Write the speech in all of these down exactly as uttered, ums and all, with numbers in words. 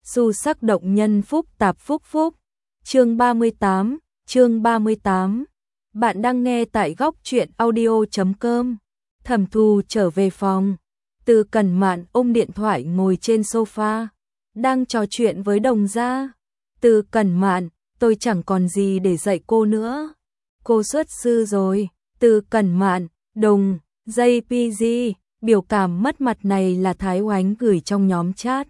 Xu sắc động nhân phúc tạp phúc phúc. Chương ba mươi tám, chương ba mươi tám. Bạn đang nghe tại góc truyện audio chấm com. Thẩm Thù trở về phòng. Từ Cẩn Mạn ôm điện thoại ngồi trên sofa, đang trò chuyện với Đồng Gia. Từ Cẩn Mạn, tôi chẳng còn gì để dạy cô nữa. Cô xuất sư rồi. Từ Cẩn Mạn, Đồng, gi pê giê, biểu cảm mất mặt này là Thái Oánh gửi trong nhóm chat.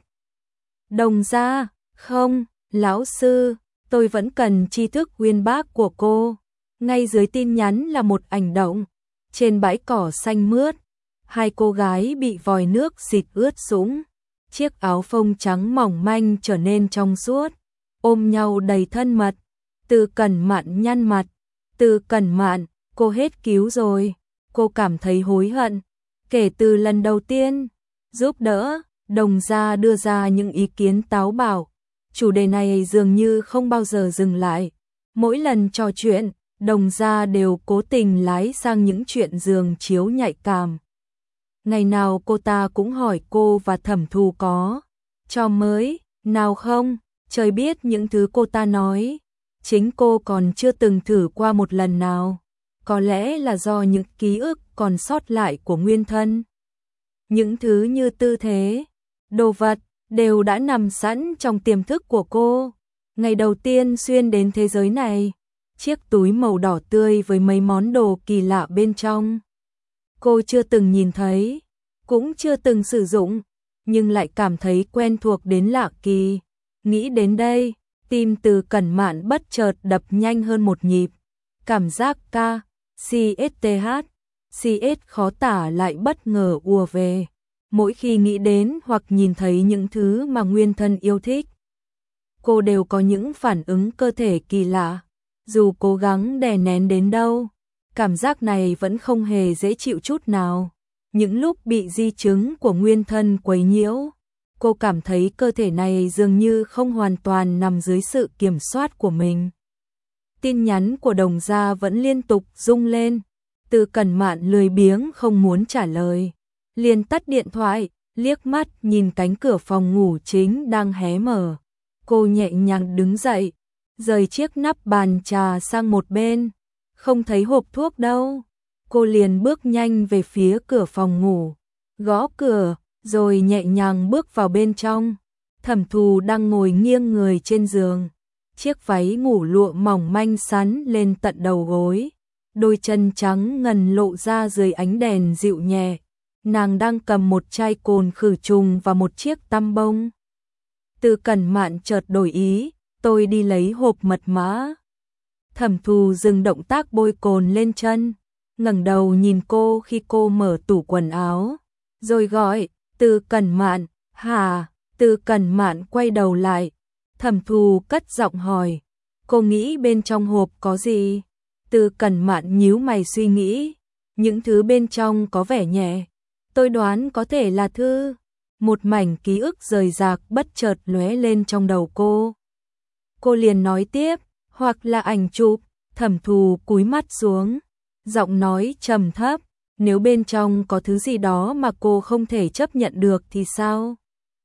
Đồng Gia, không, lão sư, tôi vẫn cần tri thức uyên bác của cô. Ngay dưới tin nhắn là một ảnh động. Trên bãi cỏ xanh mướt, hai cô gái bị vòi nước xịt ướt sũng. Chiếc áo phông trắng mỏng manh trở nên trong suốt, ôm nhau đầy thân mật. Từ Cẩn Mạn nhăn mặt. Từ Cẩn Mạn, cô hết cứu rồi. Cô cảm thấy hối hận. Kể từ lần đầu tiên giúp đỡ, Đồng Gia đưa ra những ý kiến táo bạo. Chủ đề này dường như không bao giờ dừng lại. Mỗi lần trò chuyện, Đồng Gia đều cố tình lái sang những chuyện giường chiếu nhạy cảm. Ngày nào cô ta cũng hỏi cô và Thẩm Thù có trò mới nào không. Trời biết những thứ cô ta nói, chính cô còn chưa từng thử qua một lần nào. Có lẽ là do những ký ức còn sót lại của nguyên thân. Những thứ như tư thế, đồ vật đều đã nằm sẵn trong tiềm thức của cô. Ngày đầu tiên xuyên đến thế giới này, chiếc túi màu đỏ tươi với mấy món đồ kỳ lạ bên trong. Cô chưa từng nhìn thấy, cũng chưa từng sử dụng, nhưng lại cảm thấy quen thuộc đến lạ kỳ. Nghĩ đến đây, tim Từ Cẩn Mạn bất chợt đập nhanh hơn một nhịp. Cảm giác ca, xê ét tê hát, xê ét khó tả lại bất ngờ ùa về. Mỗi khi nghĩ đến hoặc nhìn thấy những thứ mà nguyên thân yêu thích, cô đều có những phản ứng cơ thể kỳ lạ. Dù cố gắng đè nén đến đâu, cảm giác này vẫn không hề dễ chịu chút nào. Những lúc bị di chứng của nguyên thân quấy nhiễu, cô cảm thấy cơ thể này dường như không hoàn toàn nằm dưới sự kiểm soát của mình. Tin nhắn của Đồng Gia vẫn liên tục rung lên. Từ Cẩn Mạn lười biếng không muốn trả lời, liền tắt điện thoại, liếc mắt nhìn cánh cửa phòng ngủ chính đang hé mở. Cô nhẹ nhàng đứng dậy, rời chiếc nắp bàn trà sang một bên. Không thấy hộp thuốc đâu. Cô liền bước nhanh về phía cửa phòng ngủ, gõ cửa, rồi nhẹ nhàng bước vào bên trong. Thẩm Thù đang ngồi nghiêng người trên giường. Chiếc váy ngủ lụa mỏng manh xắn lên tận đầu gối. Đôi chân trắng ngần lộ ra dưới ánh đèn dịu nhẹ. Nàng đang cầm một chai cồn khử trùng và một chiếc tăm bông. Từ Cẩn Mạn chợt đổi ý, tôi đi lấy hộp mật mã. Thẩm Thù dừng động tác bôi cồn lên chân, ngẩng đầu nhìn cô khi cô mở tủ quần áo, rồi gọi, Từ Cẩn Mạn, hả? Từ Cẩn Mạn quay đầu lại. Thẩm Thù cất giọng hỏi, cô nghĩ bên trong hộp có gì? Từ Cẩn Mạn nhíu mày suy nghĩ, những thứ bên trong có vẻ nhẹ. Tôi đoán có thể là thư. Một mảnh ký ức rời rạc bất chợt lóe lên trong đầu cô. Cô liền nói tiếp, hoặc là ảnh chụp. Thẩm Thù cúi mắt xuống, giọng nói trầm thấp, nếu bên trong có thứ gì đó mà cô không thể chấp nhận được thì sao?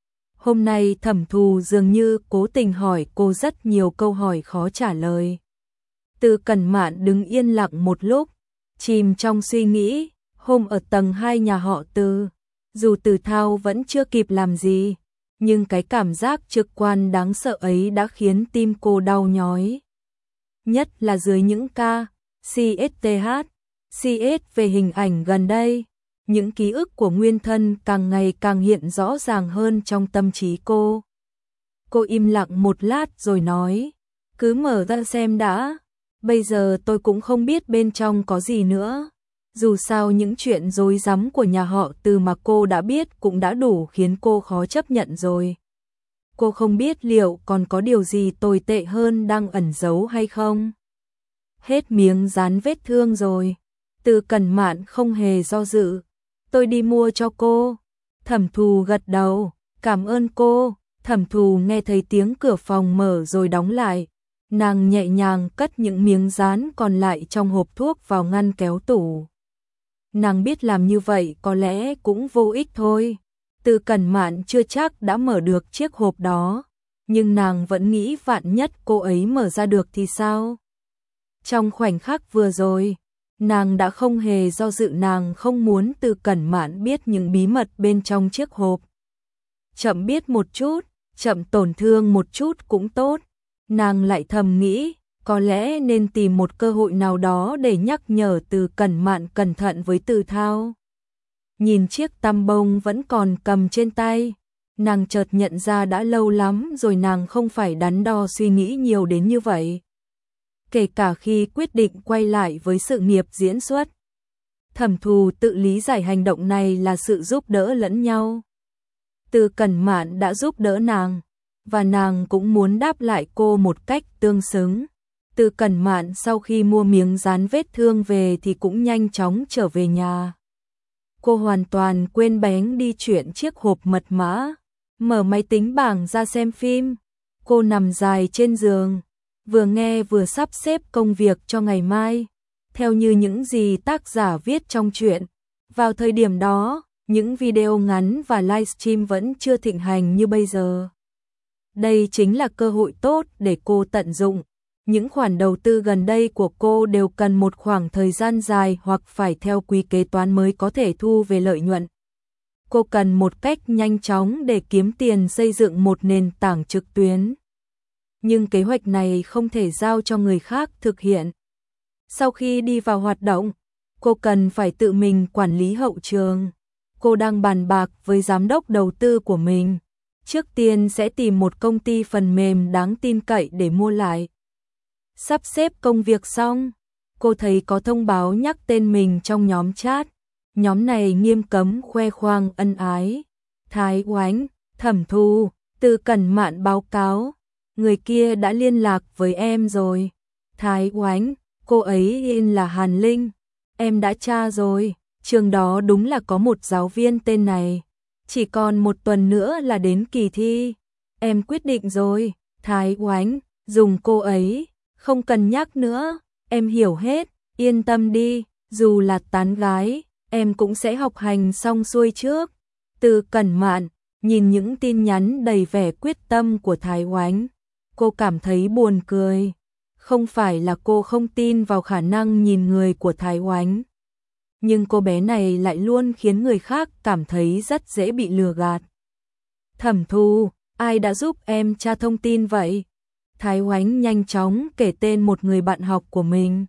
Hôm nay Thẩm Thù dường như cố tình hỏi cô rất nhiều câu hỏi khó trả lời. Từ Cẩn Mạn đứng yên lặng một lúc, chìm trong suy nghĩ. Hôm ở tầng hai nhà họ Từ, dù Từ Thao vẫn chưa kịp làm gì, nhưng cái cảm giác trực quan đáng sợ ấy đã khiến tim cô đau nhói. Nhất là dưới những ca, xê ét tê hát, xê ét về hình ảnh gần đây, những ký ức của nguyên thân càng ngày càng hiện rõ ràng hơn trong tâm trí cô. Cô im lặng một lát rồi nói, cứ mở ra xem đã, bây giờ tôi cũng không biết bên trong có gì nữa. Dù sao những chuyện rối rắm của nhà họ Từ mà cô đã biết cũng đã đủ khiến cô khó chấp nhận rồi. Cô không biết liệu còn có điều gì tồi tệ hơn đang ẩn giấu hay không. Hết miếng dán vết thương rồi. Từ Cẩn Mạn không hề do dự. Tôi đi mua cho cô. Thẩm Thù gật đầu, cảm ơn cô. Thẩm Thù nghe thấy tiếng cửa phòng mở rồi đóng lại. Nàng nhẹ nhàng cất những miếng dán còn lại trong hộp thuốc vào ngăn kéo tủ. Nàng biết làm như vậy có lẽ cũng vô ích thôi. Từ Cẩn Mạn chưa chắc đã mở được chiếc hộp đó. nhưng nàng vẫn nghĩ vạn nhất cô ấy mở ra được thì sao? Trong khoảnh khắc vừa rồi, nàng đã không hề do dự, nàng không muốn Từ Cẩn Mạn biết những bí mật bên trong chiếc hộp. Chậm biết một chút, chậm tổn thương một chút cũng tốt. Nàng lại thầm nghĩ, có lẽ nên tìm một cơ hội nào đó để nhắc nhở Từ Cẩn Mạn cẩn thận với Từ Thao. Nhìn chiếc tăm bông vẫn còn cầm trên tay, nàng chợt nhận ra đã lâu lắm rồi nàng không phải đắn đo suy nghĩ nhiều đến như vậy. Kể cả khi quyết định quay lại với sự nghiệp diễn xuất. Thẩm Thù tự lý giải hành động này là sự giúp đỡ lẫn nhau. Từ Cẩn Mạn đã giúp đỡ nàng, và nàng cũng muốn đáp lại cô một cách tương xứng. Từ Cẩn Mạn sau khi mua miếng dán vết thương về thì cũng nhanh chóng trở về nhà. Cô hoàn toàn quên bén đi chuyện chiếc hộp mật mã, mở máy tính bảng ra xem phim. Cô nằm dài trên giường, vừa nghe vừa sắp xếp công việc cho ngày mai, theo như những gì tác giả viết trong truyện. Vào thời điểm đó, những video ngắn và livestream vẫn chưa thịnh hành như bây giờ. Đây chính là cơ hội tốt để cô tận dụng. Những khoản đầu tư gần đây của cô đều cần một khoảng thời gian dài hoặc phải theo quy kế toán mới có thể thu về lợi nhuận. Cô cần một cách nhanh chóng để kiếm tiền xây dựng một nền tảng trực tuyến. Nhưng kế hoạch này không thể giao cho người khác thực hiện. Sau khi đi vào hoạt động, cô cần phải tự mình quản lý hậu trường. Cô đang bàn bạc với giám đốc đầu tư của mình. Trước tiên sẽ tìm một công ty phần mềm đáng tin cậy để mua lại. Sắp xếp công việc xong, cô thấy có thông báo nhắc tên mình trong nhóm chat. Nhóm này nghiêm cấm khoe khoang ân ái. Thái Oánh, Thẩm Thù, Từ Cẩn Mạn báo cáo, người kia đã liên lạc với em rồi. Thái Oánh, cô ấy in là Hàn Linh. Em đã tra rồi, trường đó đúng là có một giáo viên tên này. Chỉ còn một tuần nữa là đến kỳ thi. Em quyết định rồi. Thái Oánh, dùng cô ấy, không cần nhắc nữa, em hiểu hết, yên tâm đi, dù là tán gái, em cũng sẽ học hành xong xuôi trước. Từ Cẩn Mạn, nhìn những tin nhắn đầy vẻ quyết tâm của Thái Oánh, cô cảm thấy buồn cười. Không phải là cô không tin vào khả năng nhìn người của Thái Oánh, nhưng cô bé này lại luôn khiến người khác cảm thấy rất dễ bị lừa gạt. Thẩm Thù, ai đã giúp em tra thông tin vậy? Thái Oánh nhanh chóng kể tên một người bạn học của mình.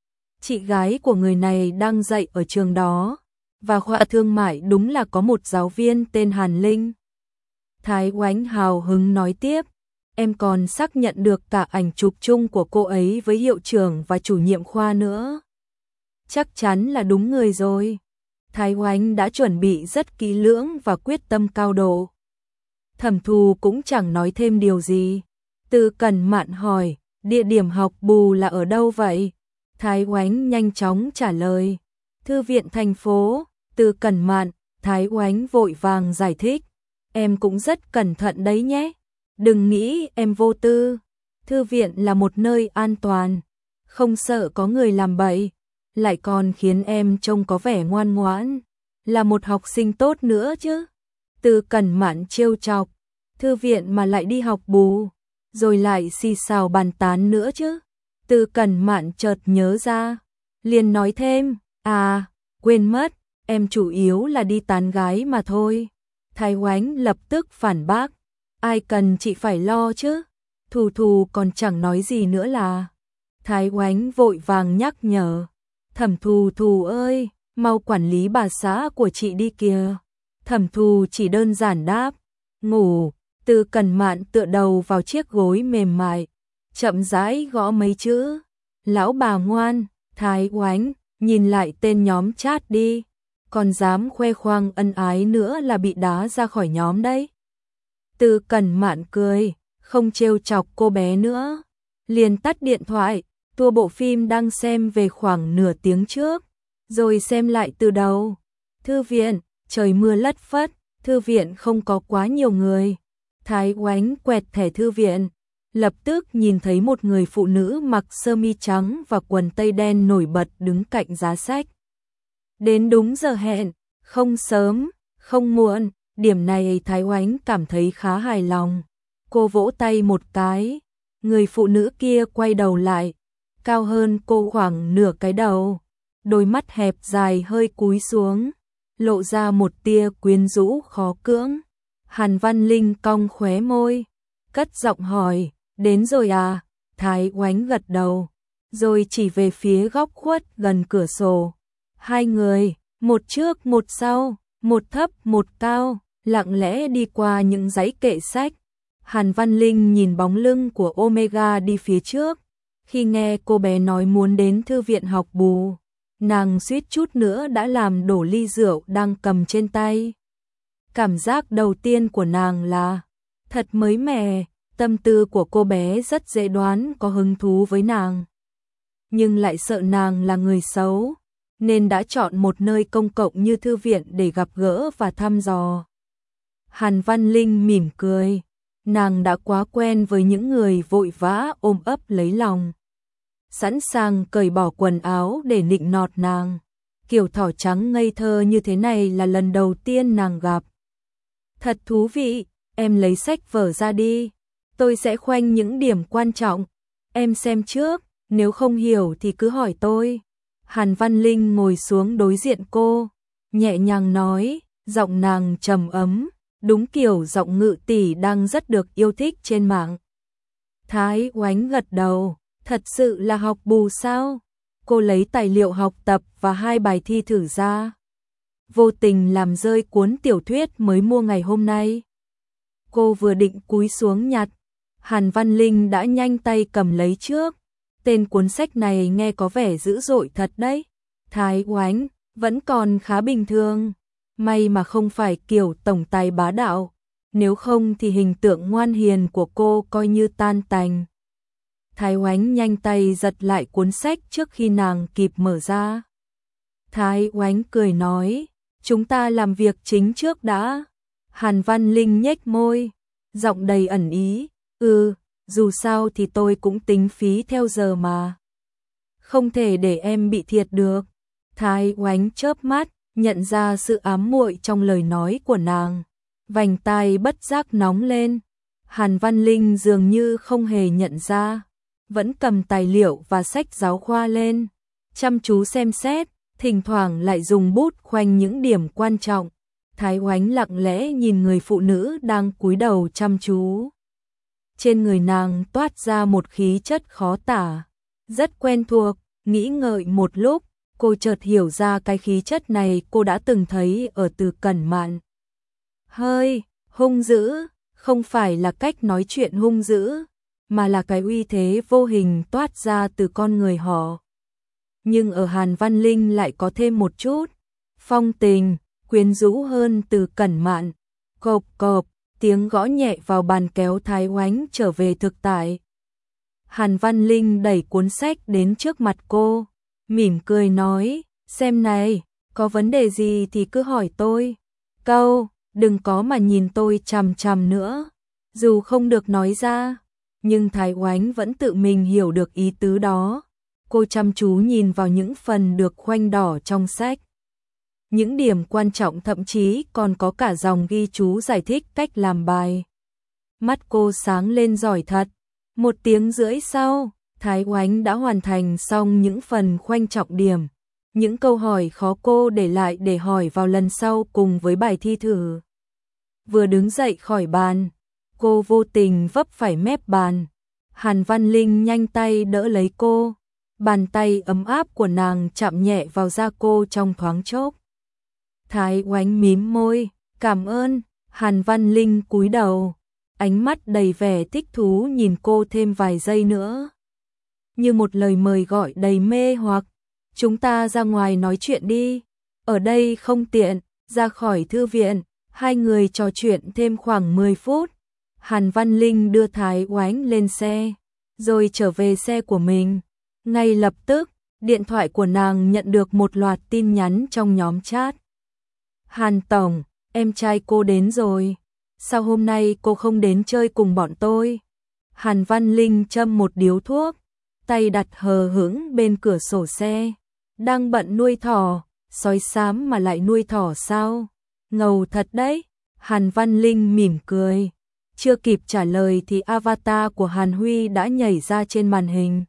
Chị gái của người này đang dạy ở trường đó, và khoa thương mại đúng là có một giáo viên tên Hàn Linh. Thái Oánh hào hứng nói tiếp, em còn xác nhận được cả ảnh chụp chung của cô ấy với hiệu trưởng và chủ nhiệm khoa nữa. Chắc chắn là đúng người rồi. Thái Oánh đã chuẩn bị rất kỹ lưỡng và quyết tâm cao độ. Thẩm Thù cũng chẳng nói thêm điều gì. Từ Cẩn Mạn hỏi, địa điểm học bù là ở đâu vậy? Thái Oánh nhanh chóng trả lời, thư viện thành phố. Từ Cẩn Mạn, Thái Oánh vội vàng giải thích, em cũng rất cẩn thận đấy nhé. Đừng nghĩ em vô tư. Thư viện là một nơi an toàn, không sợ có người làm bậy, lại còn khiến em trông có vẻ ngoan ngoãn, là một học sinh tốt nữa chứ. Từ Cẩn Mạn trêu chọc, thư viện mà lại đi học bù, rồi lại xì xào bàn tán nữa chứ. Từ Cẩn Mạn chợt nhớ ra, liền nói thêm, à, quên mất, em chủ yếu là đi tán gái mà thôi. Thái Oánh lập tức phản bác, ai cần chị phải lo chứ, Thù Thù còn chẳng nói gì nữa là. Thái Oánh vội vàng nhắc nhở, Thẩm Thù Thù ơi, mau quản lý bà xã của chị đi kìa. Thẩm Thù chỉ đơn giản đáp, ngủ. Từ Cẩn Mạn tựa đầu vào chiếc gối mềm mại, chậm rãi gõ mấy chữ, lão bà ngoan. Thái Oánh, nhìn lại tên nhóm chat đi, còn dám khoe khoang ân ái nữa là bị đá ra khỏi nhóm đấy. Từ Cẩn Mạn cười, không trêu chọc cô bé nữa, liền tắt điện thoại, tua bộ phim đang xem về khoảng nửa tiếng trước, rồi xem lại từ đầu. Thư viện, trời mưa lất phất, thư viện không có quá nhiều người. Thái Oánh quẹt thẻ thư viện, lập tức nhìn thấy một người phụ nữ mặc sơ mi trắng và quần tây đen nổi bật đứng cạnh giá sách. Đến đúng giờ hẹn, không sớm, không muộn, điểm này Thái Oánh cảm thấy khá hài lòng. Cô vỗ tay một cái, người phụ nữ kia quay đầu lại, cao hơn cô khoảng nửa cái đầu, đôi mắt hẹp dài hơi cúi xuống, lộ ra một tia quyến rũ khó cưỡng. Hàn Văn Linh cong khóe môi, cất giọng hỏi, đến rồi à? Thái Oánh gật đầu, rồi chỉ về phía góc khuất gần cửa sổ. Hai người, một trước một sau, một thấp một cao, lặng lẽ đi qua những dãy kệ sách. Hàn Văn Linh nhìn bóng lưng của Omega đi phía trước. Khi nghe cô bé nói muốn đến thư viện học bù, nàng suýt chút nữa đã làm đổ ly rượu đang cầm trên tay. Cảm giác đầu tiên của nàng là thật mới mẻ, tâm tư của cô bé rất dễ đoán có hứng thú với nàng. Nhưng lại sợ nàng là người xấu, nên đã chọn một nơi công cộng như thư viện để gặp gỡ và thăm dò. Hàn Văn Linh mỉm cười, nàng đã quá quen với những người vội vã ôm ấp lấy lòng, sẵn sàng cởi bỏ quần áo để nịnh nọt nàng. Kiểu thỏ trắng ngây thơ như thế này là lần đầu tiên nàng gặp. Thật thú vị, em lấy sách vở ra đi, tôi sẽ khoanh những điểm quan trọng, em xem trước, nếu không hiểu thì cứ hỏi tôi. Hàn Văn Linh ngồi xuống đối diện cô, nhẹ nhàng nói, giọng nàng trầm ấm, đúng kiểu giọng ngự tỷ đang rất được yêu thích trên mạng. Thái Oánh gật đầu, thật sự là học bù sao? Cô lấy tài liệu học tập và hai bài thi thử ra, vô tình làm rơi cuốn tiểu thuyết mới mua ngày hôm nay. Cô vừa định cúi xuống nhặt, Hàn Văn Linh đã nhanh tay cầm lấy trước. Tên cuốn sách này nghe có vẻ dữ dội thật đấy. Thái Oánh, vẫn còn khá bình thường. May mà không phải kiểu tổng tài bá đạo, nếu không thì hình tượng ngoan hiền của cô coi như tan tành. Thái Oánh nhanh tay giật lại cuốn sách trước khi nàng kịp mở ra. Thái Oánh cười nói, chúng ta làm việc chính trước đã. Hàn Văn Linh nhếch môi, giọng đầy ẩn ý, ừ, dù sao thì tôi cũng tính phí theo giờ mà. Không thể để em bị thiệt được. Thái Oánh chớp mắt, nhận ra sự ám muội trong lời nói của nàng. Vành tai bất giác nóng lên. Hàn Văn Linh dường như không hề nhận ra, vẫn cầm tài liệu và sách giáo khoa lên, chăm chú xem xét, thỉnh thoảng lại dùng bút khoanh những điểm quan trọng. Thái Oánh lặng lẽ nhìn người phụ nữ đang cúi đầu chăm chú. Trên người nàng toát ra một khí chất khó tả, rất quen thuộc. Nghĩ ngợi một lúc, cô chợt hiểu ra cái khí chất này cô đã từng thấy ở Từ Cẩn Mạn. Hơi hung dữ, không phải là cách nói chuyện hung dữ, mà là cái uy thế vô hình toát ra từ con người họ. Nhưng ở Hàn Văn Linh lại có thêm một chút phong tình, quyến rũ hơn Từ Cẩn Mạn. Cộp cộp, tiếng gõ nhẹ vào bàn kéo Thái Oánh trở về thực tại. Hàn Văn Linh đẩy cuốn sách đến trước mặt cô, mỉm cười nói, xem này, có vấn đề gì thì cứ hỏi tôi. Câu, đừng có mà nhìn tôi chằm chằm nữa. Dù không được nói ra, nhưng Thái Oánh vẫn tự mình hiểu được ý tứ đó. Cô chăm chú nhìn vào những phần được khoanh đỏ trong sách. Những điểm quan trọng thậm chí còn có cả dòng ghi chú giải thích cách làm bài. Mắt cô sáng lên giỏi thật. Một tiếng rưỡi sau, Thái Oánh đã hoàn thành xong những phần khoanh trọng điểm. Những câu hỏi khó cô để lại để hỏi vào lần sau cùng với bài thi thử. Vừa đứng dậy khỏi bàn, cô vô tình vấp phải mép bàn. Hàn Văn Linh nhanh tay đỡ lấy cô. Bàn tay ấm áp của nàng chạm nhẹ vào da cô trong thoáng chốc. Thái Oánh mím môi, cảm ơn. Hàn Văn Linh cúi đầu, ánh mắt đầy vẻ thích thú nhìn cô thêm vài giây nữa. Như một lời mời gọi đầy mê hoặc, chúng ta ra ngoài nói chuyện đi. Ở đây không tiện, ra khỏi thư viện. Hai người trò chuyện thêm khoảng mười phút. Hàn Văn Linh đưa Thái Oánh lên xe, rồi trở về xe của mình. Ngay lập tức, điện thoại của nàng nhận được một loạt tin nhắn trong nhóm chat. Hàn Tổng, em trai cô đến rồi. Sao hôm nay cô không đến chơi cùng bọn tôi? Hàn Văn Linh châm một điếu thuốc, tay đặt hờ hững bên cửa sổ xe. Đang bận nuôi thỏ, sói xám mà lại nuôi thỏ sao? Ngầu thật đấy. Hàn Văn Linh mỉm cười, Chưa kịp trả lời thì avatar của Hàn Huy đã nhảy ra trên màn hình.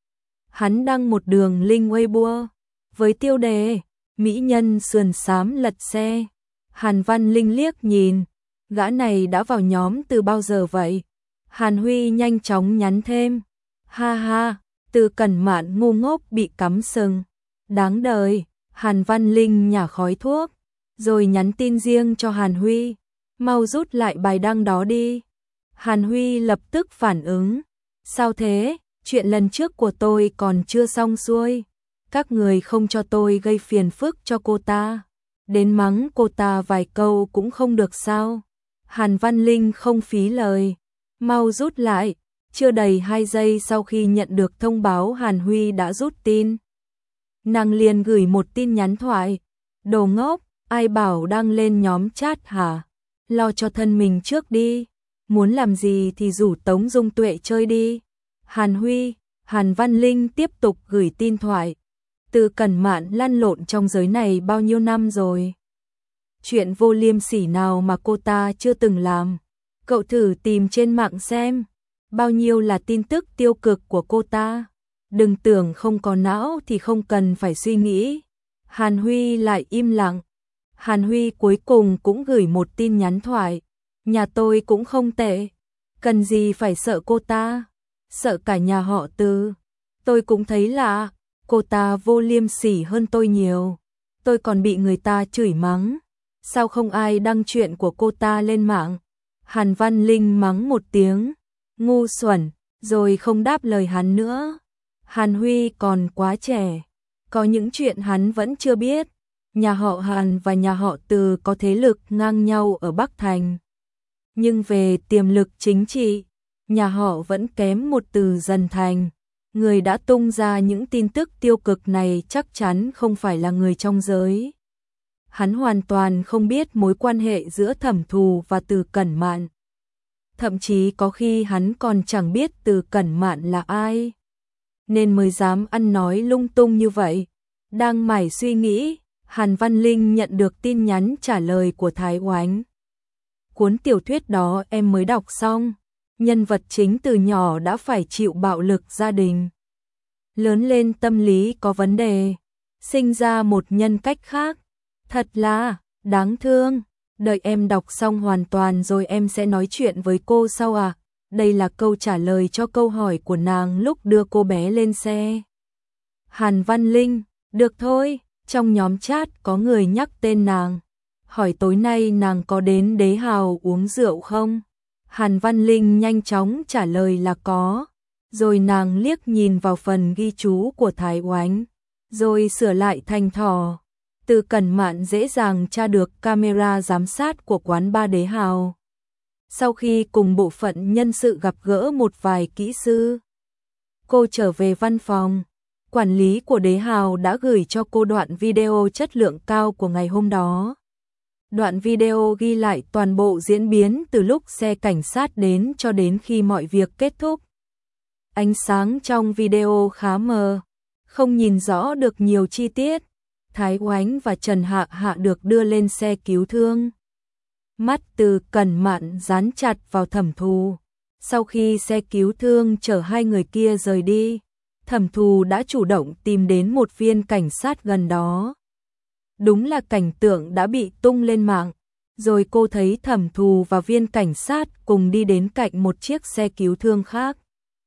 Hắn đăng một đường link Weibo với tiêu đề Mỹ nhân sườn xám lật xe. Hàn Văn Linh liếc nhìn, gã này đã vào nhóm từ bao giờ vậy? Hàn Huy nhanh chóng nhắn thêm, ha ha, Từ Cẩn Mạn ngu ngốc bị cắm sừng, đáng đời. Hàn Văn Linh nhả khói thuốc, rồi nhắn tin riêng cho Hàn Huy, mau rút lại bài đăng đó đi. Hàn Huy lập tức phản ứng, sao thế, chuyện lần trước của tôi còn chưa xong xuôi, các người không cho tôi gây phiền phức cho cô ta, đến mắng cô ta vài câu cũng không được sao? Hàn Văn Linh không phí lời, mau rút lại. Chưa đầy hai giây sau khi nhận được thông báo Hàn Huy đã rút tin, nàng liền gửi một tin nhắn thoại, đồ ngốc, ai bảo đăng lên nhóm chat hả? Lo cho thân mình trước đi, muốn làm gì thì rủ Tống Dung Tuệ chơi đi. Hàn Huy, Hàn Văn Linh tiếp tục gửi tin thoại, Từ Cẩn Mạn lăn lộn trong giới này bao nhiêu năm rồi, chuyện vô liêm sỉ nào mà cô ta chưa từng làm, cậu thử tìm trên mạng xem, bao nhiêu là tin tức tiêu cực của cô ta, đừng tưởng không có não thì không cần phải suy nghĩ. Hàn Huy lại im lặng. Hàn Huy cuối cùng cũng gửi một tin nhắn thoại, nhà tôi cũng không tệ, cần gì phải sợ cô ta, sợ cả nhà họ Từ. Tôi cũng thấy lạ, cô ta vô liêm sỉ hơn tôi nhiều, tôi còn bị người ta chửi mắng, sao không ai đăng chuyện của cô ta lên mạng? Hàn Văn Linh mắng một tiếng, ngu xuẩn, rồi không đáp lời hắn nữa. Hàn Huy còn quá trẻ, có những chuyện hắn vẫn chưa biết. Nhà họ Hàn và nhà họ Từ có thế lực ngang nhau ở Bắc Thành, nhưng về tiềm lực chính trị, nhà họ vẫn kém một Từ Dần Thành. Người đã tung ra những tin tức tiêu cực này chắc chắn không phải là người trong giới. Hắn hoàn toàn không biết mối quan hệ giữa Thẩm Thù và Từ Cẩn Mạn. Thậm chí có khi hắn còn chẳng biết Từ Cẩn Mạn là ai, nên mới dám ăn nói lung tung như vậy. Đang mải suy nghĩ, Hàn Văn Linh nhận được tin nhắn trả lời của Thái Oánh. Cuốn tiểu thuyết đó em mới đọc xong, nhân vật chính từ nhỏ đã phải chịu bạo lực gia đình, lớn lên tâm lý có vấn đề, sinh ra một nhân cách khác, thật là đáng thương. Đợi em đọc xong hoàn toàn rồi em sẽ nói chuyện với cô sau à? Đây là câu trả lời cho câu hỏi của nàng lúc đưa cô bé lên xe. Hàn Văn Linh, được thôi, trong nhóm chat có người nhắc tên nàng, hỏi tối nay nàng có đến Đế Hào uống rượu không? Hàn Văn Linh nhanh chóng trả lời là có, rồi nàng liếc nhìn vào phần ghi chú của Thái Oánh, rồi sửa lại thành thỏ. Từ Cẩn Mạn dễ dàng tra được camera giám sát của quán ba Đế Hào. Sau khi cùng bộ phận nhân sự gặp gỡ một vài kỹ sư, cô trở về văn phòng. Quản lý của Đế Hào đã gửi cho cô đoạn video chất lượng cao của ngày hôm đó. Đoạn video ghi lại toàn bộ diễn biến từ lúc xe cảnh sát đến cho đến khi mọi việc kết thúc. Ánh sáng trong video khá mờ, không nhìn rõ được nhiều chi tiết. Thái Oánh và Trần Hạ Hạ được đưa lên xe cứu thương. Mắt Từ Cẩn Mạn dán chặt vào Thẩm Thù. Sau khi xe cứu thương chở hai người kia rời đi, Thẩm Thù đã chủ động tìm đến một viên cảnh sát gần đó. Đúng là cảnh tượng đã bị tung lên mạng. Rồi cô thấy Thẩm Thù và viên cảnh sát cùng đi đến cạnh một chiếc xe cứu thương khác.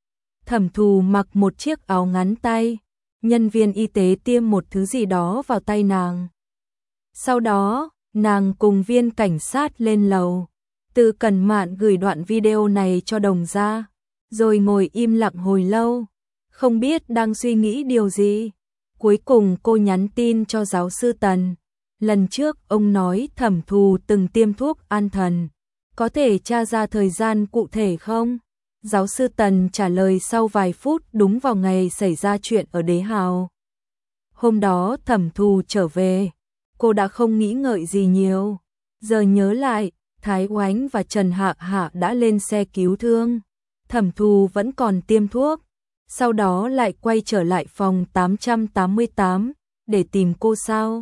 Thẩm Thù mặc một chiếc áo ngắn tay. Nhân viên y tế tiêm một thứ gì đó vào tay nàng. Sau đó, nàng cùng viên cảnh sát lên lầu. Từ Cẩn Mạn gửi đoạn video này cho đồng gia, rồi ngồi im lặng hồi lâu, không biết đang suy nghĩ điều gì. Cuối cùng cô nhắn tin cho giáo sư Tần. Lần trước ông nói Thẩm Thù từng tiêm thuốc an thần, có thể tra ra thời gian cụ thể không? Giáo sư Tần trả lời sau vài phút, đúng vào ngày xảy ra chuyện ở Đế Hào. Hôm đó Thẩm Thù trở về, cô đã không nghĩ ngợi gì nhiều. Giờ nhớ lại, Thái Oánh và Trần Hạ Hạ đã lên xe cứu thương. Thẩm Thù vẫn còn tiêm thuốc, sau đó lại quay trở lại phòng tám trăm tám mươi tám để tìm cô sao.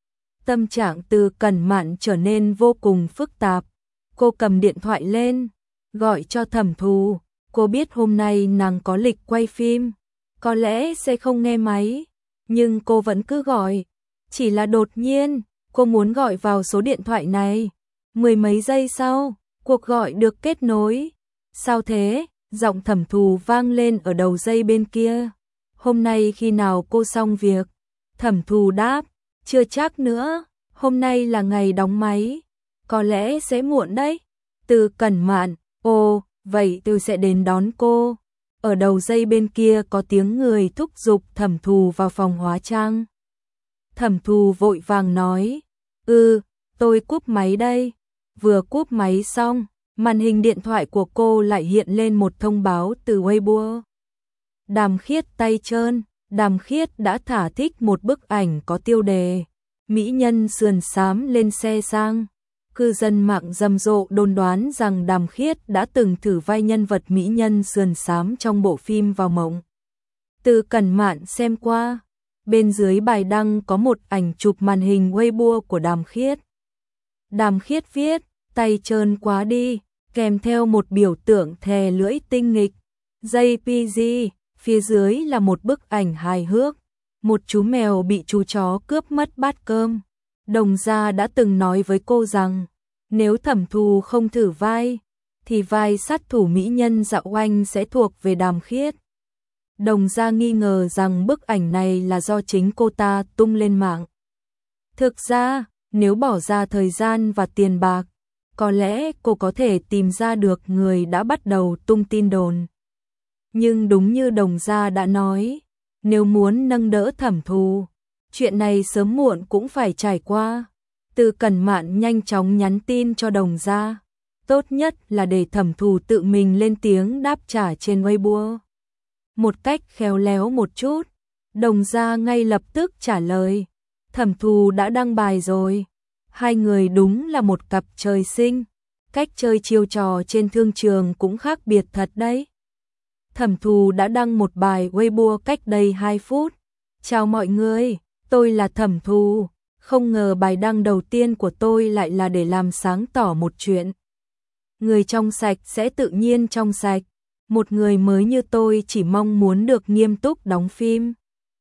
Tâm trạng Từ Cẩn Mạn trở nên vô cùng phức tạp. Cô cầm điện thoại lên, gọi cho Thẩm Thù. Cô biết hôm nay nàng có lịch quay phim, có lẽ sẽ không nghe máy, nhưng cô vẫn cứ gọi. Chỉ là đột nhiên, cô muốn gọi vào số điện thoại này. Mười mấy giây sau, cuộc gọi được kết nối. Sao thế? Giọng Thẩm Thù vang lên ở đầu dây bên kia. Hôm nay khi nào cô xong việc? Thẩm Thù đáp, chưa chắc nữa, hôm nay là ngày đóng máy, có lẽ sẽ muộn đấy. Từ Cẩn Mạn, ồ, vậy Từ sẽ đến đón cô. Ở đầu dây bên kia có tiếng người thúc giục Thẩm Thù vào phòng hóa trang. Thẩm Thù vội vàng nói, ừ, tôi cúp máy đây. Vừa cúp máy xong, màn hình điện thoại của cô lại hiện lên một thông báo từ Weibo. Đàm Khiết tay trơn, Đàm Khiết đã thả thích một bức ảnh có tiêu đề mỹ nhân sườn xám lên xe sang. Cư dân mạng rầm rộ đồn đoán rằng Đàm Khiết đã từng thử vai nhân vật mỹ nhân sườn xám trong bộ phim Vào Mộng. Từ Cẩn Mạn xem qua, bên dưới bài đăng có một ảnh chụp màn hình Weibo của Đàm Khiết. Đàm Khiết viết, tay trơn quá đi, kèm theo một biểu tượng thè lưỡi tinh nghịch. gi pê giê, phía dưới là một bức ảnh hài hước, một chú mèo bị chú chó cướp mất bát cơm. Đồng Gia đã từng nói với cô rằng, nếu Thẩm Thù không thử vai, thì vai sát thủ mỹ nhân Dạo Oanh sẽ thuộc về Đàm Khiết. Đồng Gia nghi ngờ rằng bức ảnh này là do chính cô ta tung lên mạng. Thực ra, nếu bỏ ra thời gian và tiền bạc, có lẽ cô có thể tìm ra được người đã bắt đầu tung tin đồn. Nhưng đúng như Đồng Gia đã nói, nếu muốn nâng đỡ Thẩm Thù, chuyện này sớm muộn cũng phải trải qua. Từ Cẩn Mạn nhanh chóng nhắn tin cho Đồng Gia, tốt nhất là để Thẩm Thù tự mình lên tiếng đáp trả trên Weibo. Một cách khéo léo một chút, Đồng Gia ngay lập tức trả lời, Thẩm Thù đã đăng bài rồi. Hai người đúng là một cặp trời sinh, cách chơi chiêu trò trên thương trường cũng khác biệt thật đấy. Thẩm Thù đã đăng một bài Weibo cách đây hai phút. Chào mọi người, tôi là Thẩm Thù. Không ngờ bài đăng đầu tiên của tôi lại là để làm sáng tỏ một chuyện. Người trong sạch sẽ tự nhiên trong sạch. Một người mới như tôi chỉ mong muốn được nghiêm túc đóng phim.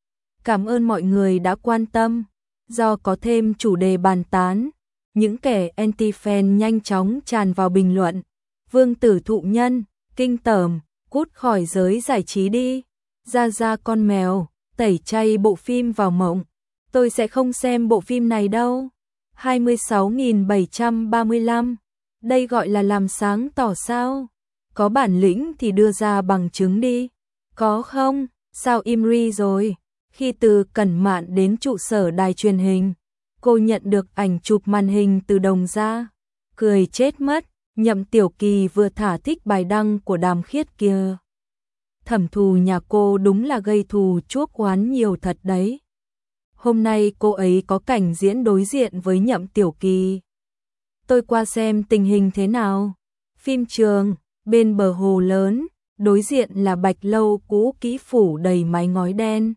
Cảm ơn mọi người đã quan tâm. Do có thêm chủ đề bàn tán, những kẻ anti-fan nhanh chóng tràn vào bình luận. Vương Tử Thụ Nhân, kinh tởm, cút khỏi giới giải trí đi. Ra ra con mèo, tẩy chay bộ phim Vào Mộng. Tôi sẽ không xem bộ phim này đâu. hai mươi sáu nghìn bảy trăm ba mươi lăm. Đây gọi là làm sáng tỏ sao? Có bản lĩnh thì đưa ra bằng chứng đi. Có không? Sao im ri rồi? Khi Từ Cẩn Mạn đến trụ sở đài truyền hình, cô nhận được ảnh chụp màn hình từ Đồng Gia. Cười chết mất, Nhậm Tiểu Kỳ vừa thả thích bài đăng của Đàm Khiết kia. Thẩm Thù nhà cô đúng là gây thù chuốc oán nhiều thật đấy. Hôm nay cô ấy có cảnh diễn đối diện với Nhậm Tiểu Kỳ. Tôi qua xem tình hình thế nào. Phim trường, bên bờ hồ lớn, đối diện là Bạch Lâu cũ kỹ phủ đầy mái ngói đen.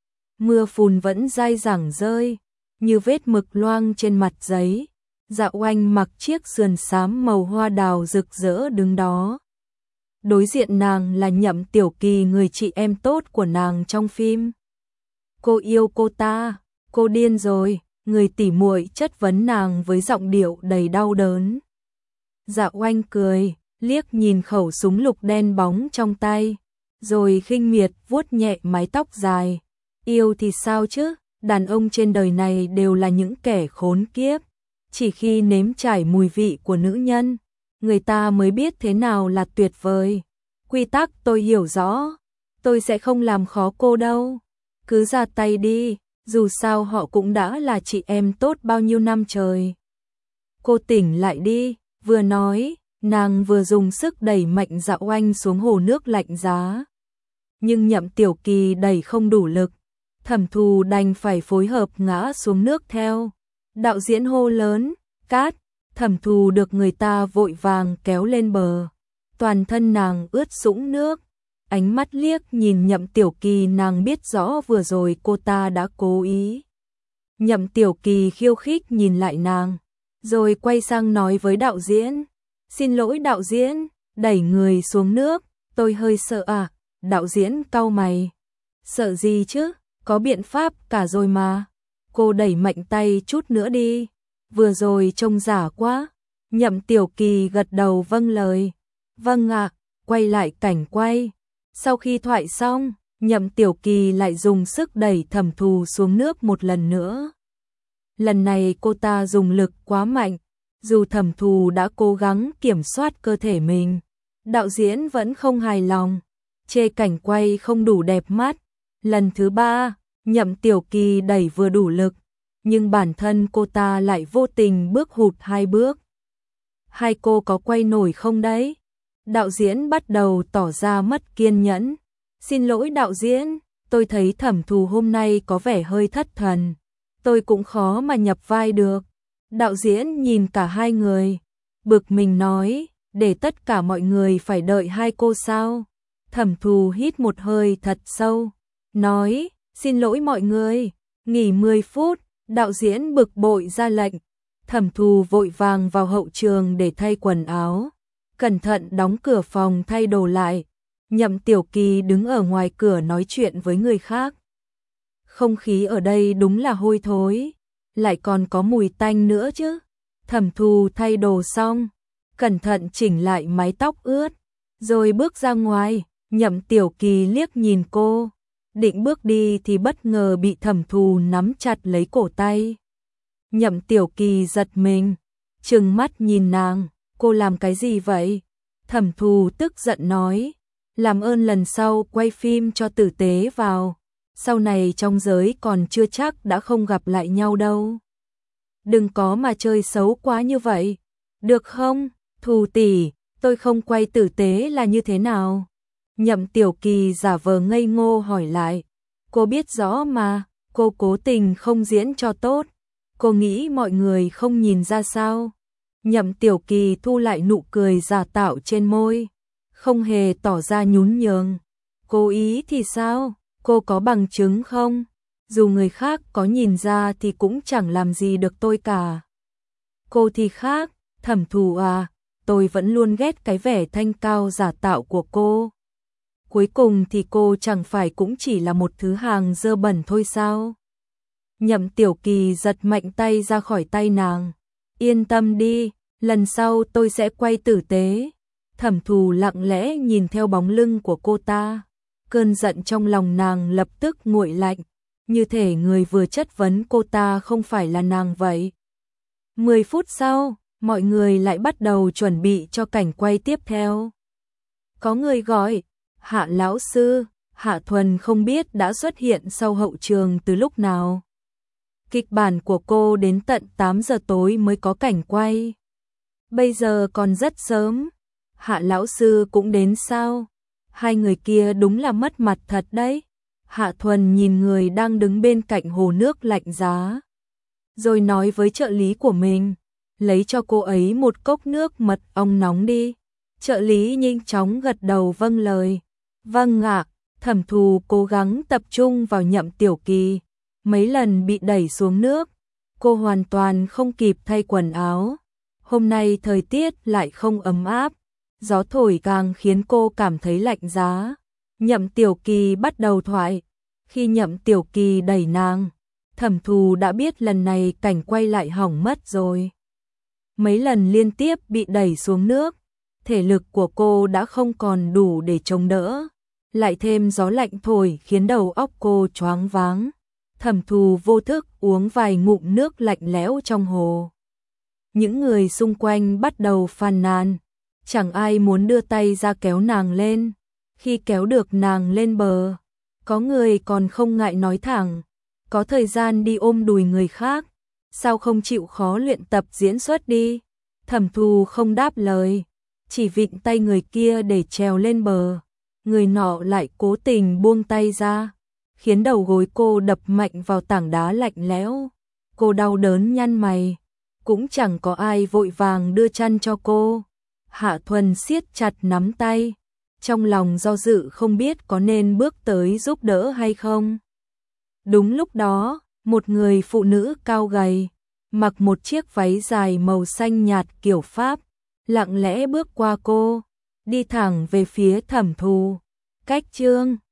Mưa phùn vẫn dai dẳng rơi, như vết mực loang trên mặt giấy. Dạo Oanh mặc chiếc sườn xám màu hoa đào rực rỡ đứng đó. Đối diện nàng là Nhậm Tiểu Kỳ, người chị em tốt của nàng trong phim. Cô yêu cô ta, cô điên rồi, người tỉ muội chất vấn nàng với giọng điệu đầy đau đớn. Dạo Oanh cười, liếc nhìn khẩu súng lục đen bóng trong tay, rồi khinh miệt vuốt nhẹ mái tóc dài. Yêu thì sao chứ, đàn ông trên đời này đều là những kẻ khốn kiếp. Chỉ khi nếm trải mùi vị của nữ nhân, người ta mới biết thế nào là tuyệt vời. Quy tắc tôi hiểu rõ, tôi sẽ không làm khó cô đâu. Cứ ra tay đi, dù sao họ cũng đã là chị em tốt bao nhiêu năm trời. Cô tỉnh lại đi, vừa nói, nàng vừa dùng sức đẩy mạnh Dạo Oanh xuống hồ nước lạnh giá. Nhưng Nhậm Tiểu Kỳ đẩy không đủ lực, Thẩm Thù đành phải phối hợp ngã xuống nước theo. Đạo diễn hô lớn, cát, Thẩm Thù được người ta vội vàng kéo lên bờ. Toàn thân nàng ướt sũng nước, ánh mắt liếc nhìn Nhậm Tiểu Kỳ, nàng biết rõ vừa rồi cô ta đã cố ý. Nhậm Tiểu Kỳ khiêu khích nhìn lại nàng, rồi quay sang nói với đạo diễn, xin lỗi đạo diễn, đẩy người xuống nước. Tôi hơi sợ à, đạo diễn cau mày. Sợ gì chứ, có biện pháp cả rồi mà. Cô đẩy mạnh tay chút nữa đi, vừa rồi trông giả quá. Nhậm Tiểu Kỳ gật đầu vâng lời. Vâng ạ, quay lại cảnh quay. Sau khi thoại xong, Nhậm Tiểu Kỳ lại dùng sức đẩy Thẩm Thù xuống nước một lần nữa. Lần này cô ta dùng lực quá mạnh, dù Thẩm Thù đã cố gắng kiểm soát cơ thể mình, đạo diễn vẫn không hài lòng, chê cảnh quay không đủ đẹp mắt. Lần thứ ba, Nhậm Tiểu Kỳ đẩy vừa đủ lực, nhưng bản thân cô ta lại vô tình bước hụt hai bước. Hai cô có quay nổi không đấy? Đạo diễn bắt đầu tỏ ra mất kiên nhẫn. Xin lỗi đạo diễn, tôi thấy Thẩm Thù hôm nay có vẻ hơi thất thần. Tôi cũng khó mà nhập vai được. Đạo diễn nhìn cả hai người, bực mình nói, để tất cả mọi người phải đợi hai cô sao? Thẩm Thù hít một hơi thật sâu, nói, xin lỗi mọi người, nghỉ mười phút. Đạo diễn bực bội ra lệnh. Thẩm Thù vội vàng vào hậu trường để thay quần áo, cẩn thận đóng cửa phòng thay đồ lại. Nhậm Tiểu Kỳ đứng ở ngoài cửa nói chuyện với người khác. Không khí ở đây đúng là hôi thối, lại còn có mùi tanh nữa chứ. Thẩm Thù thay đồ xong, cẩn thận chỉnh lại mái tóc ướt, rồi bước ra ngoài. Nhậm Tiểu Kỳ liếc nhìn cô, định bước đi thì bất ngờ bị Thẩm Thù nắm chặt lấy cổ tay. Nhậm Tiểu Kỳ giật mình, trừng mắt nhìn nàng, cô làm cái gì vậy? Thẩm Thù tức giận nói, làm ơn lần sau quay phim cho tử tế vào, sau này trong giới còn chưa chắc đã không gặp lại nhau đâu. Đừng có mà chơi xấu quá như vậy, được không? Thù tỷ, tôi không quay tử tế là như thế nào? Nhậm Tiểu Kỳ giả vờ ngây ngô hỏi lại, cô biết rõ mà, cô cố tình không diễn cho tốt, cô nghĩ mọi người không nhìn ra sao? Nhậm Tiểu Kỳ thu lại nụ cười giả tạo trên môi, không hề tỏ ra nhún nhường. Cố ý thì sao? Cô có bằng chứng không? Dù người khác có nhìn ra thì cũng chẳng làm gì được tôi cả. Cô thì khác, Thẩm Thù à, tôi vẫn luôn ghét cái vẻ thanh cao giả tạo của cô. Cuối cùng thì cô chẳng phải cũng chỉ là một thứ hàng dơ bẩn thôi sao? Nhậm Tiểu Kỳ giật mạnh tay ra khỏi tay nàng. Yên tâm đi, lần sau tôi sẽ quay tử tế. Thẩm Thù lặng lẽ nhìn theo bóng lưng của cô ta. Cơn giận trong lòng nàng lập tức nguội lạnh, như thể người vừa chất vấn cô ta không phải là nàng vậy. Mười phút sau, mọi người lại bắt đầu chuẩn bị cho cảnh quay tiếp theo. Có người gọi, Hạ lão sư. Hạ Thuần không biết đã xuất hiện sau hậu trường từ lúc nào. Kịch bản của cô đến tận tám giờ tối mới có cảnh quay. Bây giờ còn rất sớm. Hạ lão sư cũng đến sao? Hai người kia đúng là mất mặt thật đấy. Hạ Thuần nhìn người đang đứng bên cạnh hồ nước lạnh giá, rồi nói với trợ lý của mình, lấy cho cô ấy một cốc nước mật ong nóng đi. Trợ lý nhanh chóng gật đầu vâng lời. Vâng ạ. Thẩm Thù cố gắng tập trung vào Nhậm Tiểu Kỳ, mấy lần bị đẩy xuống nước, cô hoàn toàn không kịp thay quần áo. Hôm nay thời tiết lại không ấm áp, gió thổi càng khiến cô cảm thấy lạnh giá. Nhậm Tiểu Kỳ bắt đầu thoại. Khi Nhậm Tiểu Kỳ đẩy nàng, Thẩm Thù đã biết lần này cảnh quay lại hỏng mất rồi. Mấy lần liên tiếp bị đẩy xuống nước, thể lực của cô đã không còn đủ để chống đỡ. Lại thêm gió lạnh thổi khiến đầu óc cô choáng váng. Thẩm Thù vô thức uống vài ngụm nước lạnh lẽo trong hồ. Những người xung quanh bắt đầu phàn nàn, chẳng ai muốn đưa tay ra kéo nàng lên. Khi kéo được nàng lên bờ, có người còn không ngại nói thẳng, có thời gian đi ôm đùi người khác, sao không chịu khó luyện tập diễn xuất đi. Thẩm Thù không đáp lời, chỉ vịn tay người kia để trèo lên bờ. Người nọ lại cố tình buông tay ra, khiến đầu gối cô đập mạnh vào tảng đá lạnh lẽo. Cô đau đớn nhăn mày, cũng chẳng có ai vội vàng đưa chăn cho cô. Hạ Thuần siết chặt nắm tay, trong lòng do dự không biết có nên bước tới giúp đỡ hay không. Đúng lúc đó, một người phụ nữ cao gầy, mặc một chiếc váy dài màu xanh nhạt kiểu Pháp, lặng lẽ bước qua cô. đi thẳng về phía Thẩm Thù. Cách chương